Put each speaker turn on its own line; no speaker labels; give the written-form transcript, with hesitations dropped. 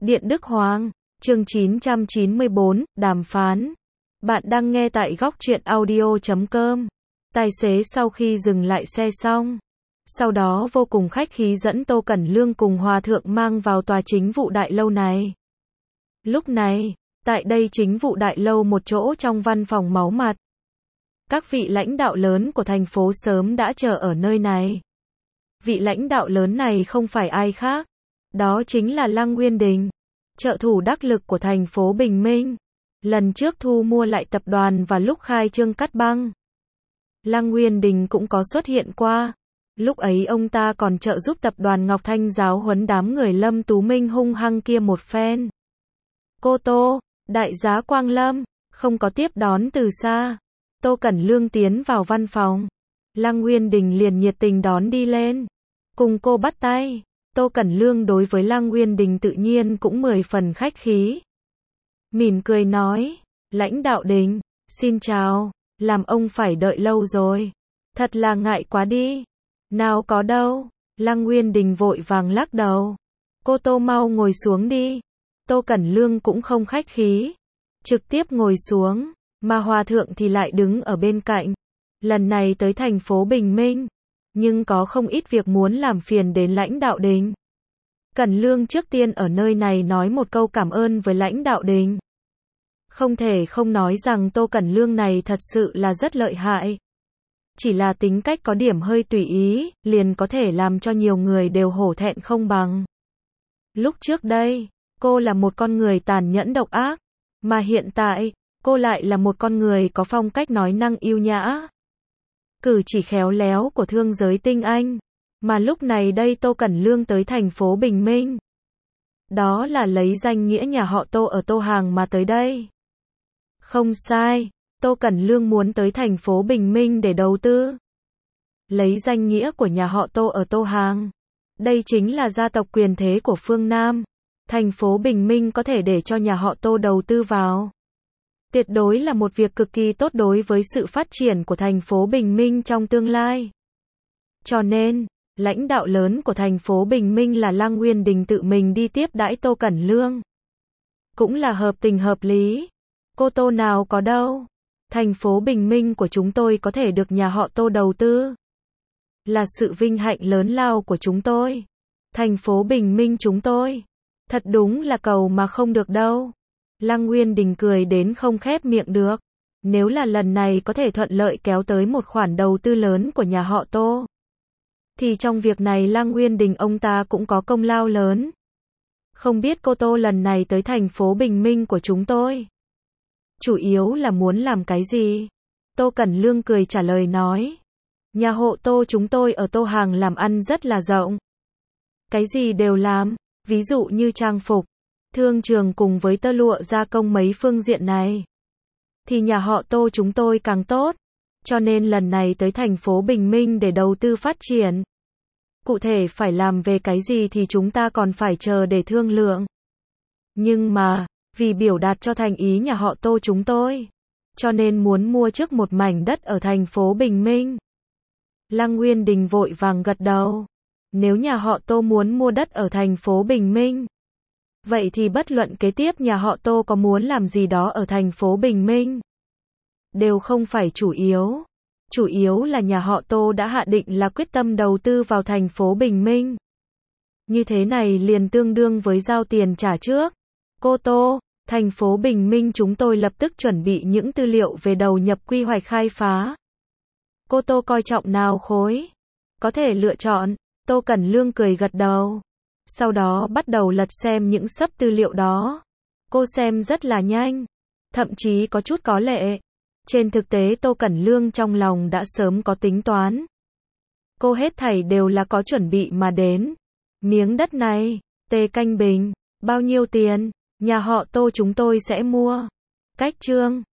Điện Đức Hoàng, chương 994, đàm phán. Bạn đang nghe tại góc truyện audio.com. Tài xế sau khi dừng lại xe xong, sau đó vô cùng khách khí dẫn Tô Cẩn Lương cùng Hòa Thượng mang vào tòa chính vụ đại lâu này. Lúc này, tại đây chính vụ đại lâu một chỗ trong văn phòng máu mặt. Các vị lãnh đạo lớn của thành phố sớm đã chờ ở nơi này. Vị lãnh đạo lớn này không phải ai khác, đó chính là Lăng Nguyên Đình, trợ thủ đắc lực của thành phố Bình Minh. Lần trước thu mua lại tập đoàn và lúc khai trương cắt băng, Lăng Nguyên Đình cũng có xuất hiện qua. Lúc ấy ông ta còn trợ giúp tập đoàn Ngọc Thanh giáo huấn đám người Lâm Tú Minh hung hăng kia một phen. Cô Tô, đại giá Quang Lâm, không có tiếp đón từ xa. Tô Cẩn Lương tiến vào văn phòng, Lăng Nguyên Đình liền nhiệt tình đón đi lên, cùng cô bắt tay. Tô Cẩn Lương đối với Lăng Nguyên Đình tự nhiên cũng 10 phần khách khí. Mỉm cười nói, lãnh đạo Đình, xin chào, làm ông phải đợi lâu rồi. Thật là ngại quá đi. Nào có đâu, Lăng Nguyên Đình vội vàng lắc đầu. Cô Tô mau ngồi xuống đi. Tô Cẩn Lương cũng không khách khí, trực tiếp ngồi xuống, mà Hòa Thượng thì lại đứng ở bên cạnh. Lần này tới thành phố Bình Minh, nhưng có không ít việc muốn làm phiền đến lãnh đạo Đình. Cẩn Lương trước tiên ở nơi này nói một câu cảm ơn với lãnh đạo Đình. Không thể không nói rằng Tô Cẩn Lương này thật sự là rất lợi hại. Chỉ là tính cách có điểm hơi tùy ý, liền có thể làm cho nhiều người đều hổ thẹn không bằng. Lúc trước đây, cô là một con người tàn nhẫn độc ác, mà hiện tại, cô lại là một con người có phong cách nói năng yêu nhã, cử chỉ khéo léo của thương giới tinh anh. Mà lúc này đây Tô Cẩn Lương tới thành phố Bình Minh, đó là lấy danh nghĩa nhà họ Tô ở Tô Hàng mà tới đây. Không sai, Tô Cẩn Lương muốn tới thành phố Bình Minh để đầu tư. Lấy danh nghĩa của nhà họ Tô ở Tô Hàng, đây chính là gia tộc quyền thế của phương Nam. Thành phố Bình Minh có thể để cho nhà họ Tô đầu tư vào, tuyệt đối là một việc cực kỳ tốt đối với sự phát triển của thành phố Bình Minh trong tương lai. Cho nên, lãnh đạo lớn của thành phố Bình Minh là Lăng Nguyên Đình tự mình đi tiếp đãi Tô Cẩn Lương. Cũng là hợp tình hợp lý. Cô Tô nào có đâu. Thành phố Bình Minh của chúng tôi có thể được nhà họ Tô đầu tư, là sự vinh hạnh lớn lao của chúng tôi. Thành phố Bình Minh chúng tôi, thật đúng là cầu mà không được đâu. Lăng Nguyên Đình cười đến không khép miệng được. Nếu là lần này có thể thuận lợi kéo tới một khoản đầu tư lớn của nhà họ Tô, thì trong việc này Lăng Nguyên Đình ông ta cũng có công lao lớn. Không biết cô Tô lần này tới thành phố Bình Minh của chúng tôi, chủ yếu là muốn làm cái gì? Tô Cẩn Lương cười trả lời nói, nhà họ Tô chúng tôi ở Tô Hàng làm ăn rất là rộng. Cái gì đều làm, ví dụ như trang phục, thương trường cùng với tơ lụa gia công mấy phương diện này, thì nhà họ Tô chúng tôi càng tốt. Cho nên lần này tới thành phố Bình Minh để đầu tư phát triển. Cụ thể phải làm về cái gì thì chúng ta còn phải chờ để thương lượng. Nhưng mà, vì biểu đạt cho thành ý nhà họ Tô chúng tôi, cho nên muốn mua trước một mảnh đất ở thành phố Bình Minh. Lăng Nguyên Đình vội vàng gật đầu. Nếu nhà họ Tô muốn mua đất ở thành phố Bình Minh, vậy thì bất luận kế tiếp nhà họ Tô có muốn làm gì đó ở thành phố Bình Minh, đều không phải chủ yếu. Chủ yếu là nhà họ Tô đã hạ định là quyết tâm đầu tư vào thành phố Bình Minh. Như thế này liền tương đương với giao tiền trả trước. Cô Tô, thành phố Bình Minh chúng tôi lập tức chuẩn bị những tư liệu về đầu nhập quy hoạch khai phá. Cô Tô coi trọng nào khối? Có thể lựa chọn. Tô Cẩn Lương cười gật đầu. Sau đó bắt đầu lật xem những xấp tư liệu đó. Cô xem rất là nhanh, thậm chí có chút có lệ. Trên thực tế Tô Cẩn Lương trong lòng đã sớm có tính toán. Cô hết thảy đều là có chuẩn bị mà đến. Miếng đất này, Tề Canh Bình, bao nhiêu tiền? Nhà họ Tô chúng tôi sẽ mua. Cách chương